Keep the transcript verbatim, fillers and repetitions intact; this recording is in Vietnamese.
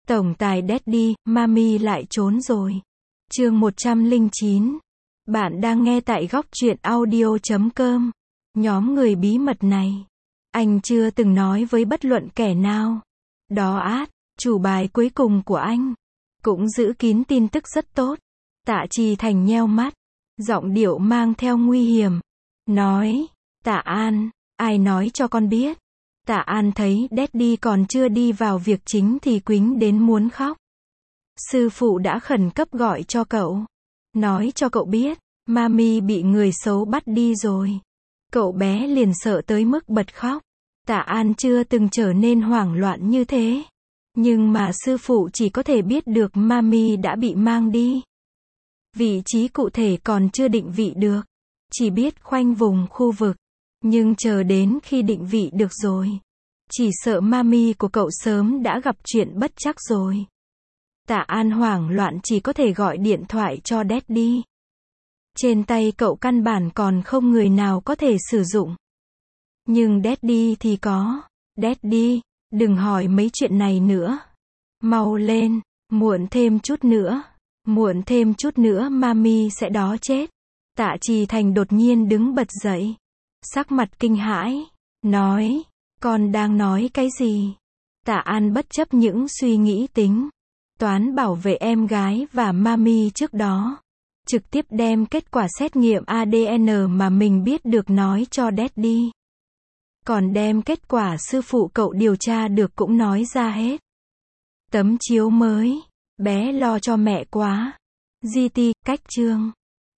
Tổng tài Daddy, Mami lại trốn rồi. Chương một trăm lẻ chín. Bạn đang nghe tại góc truyện audio chấm com. Nhóm người bí mật này, anh chưa từng nói với bất luận kẻ nào. Đó át, chủ bài cuối cùng của anh, cũng giữ kín tin tức rất tốt. Tạ Chi Thành nheo mắt, giọng điệu mang theo nguy hiểm. Nói, Tạ An, ai nói cho con biết? Tạ An thấy Daddy còn chưa đi vào việc chính thì quýnh đến muốn khóc. Sư phụ đã khẩn cấp gọi cho cậu. Nói cho cậu biết, Mami bị người xấu bắt đi rồi. Cậu bé liền sợ tới mức bật khóc. Tạ An chưa từng trở nên hoảng loạn như thế. Nhưng mà sư phụ chỉ có thể biết được Mami đã bị mang đi. Vị trí cụ thể còn chưa định vị được. Chỉ biết khoanh vùng khu vực. Nhưng chờ đến khi định vị được rồi, chỉ sợ Mami của cậu sớm đã gặp chuyện bất trắc rồi. Tạ An hoảng loạn chỉ có thể gọi điện thoại cho Daddy. Trên tay cậu căn bản còn không người nào có thể sử dụng. Nhưng Daddy thì có. Daddy, đừng hỏi mấy chuyện này nữa. Mau lên, muộn thêm chút nữa. Muộn thêm chút nữa Mami sẽ đó chết. Tạ Chi Thành đột nhiên đứng bật dậy. Sắc mặt kinh hãi, nói, con đang nói cái gì? Tạ An bất chấp những suy nghĩ tính toán bảo vệ em gái và Mami trước đó. Trực tiếp đem kết quả xét nghiệm a đê en mà mình biết được nói cho Daddy. Còn đem kết quả sư phụ cậu điều tra được cũng nói ra hết. Tấm chiếu mới, bé lo cho mẹ quá. giê tê, cách chương.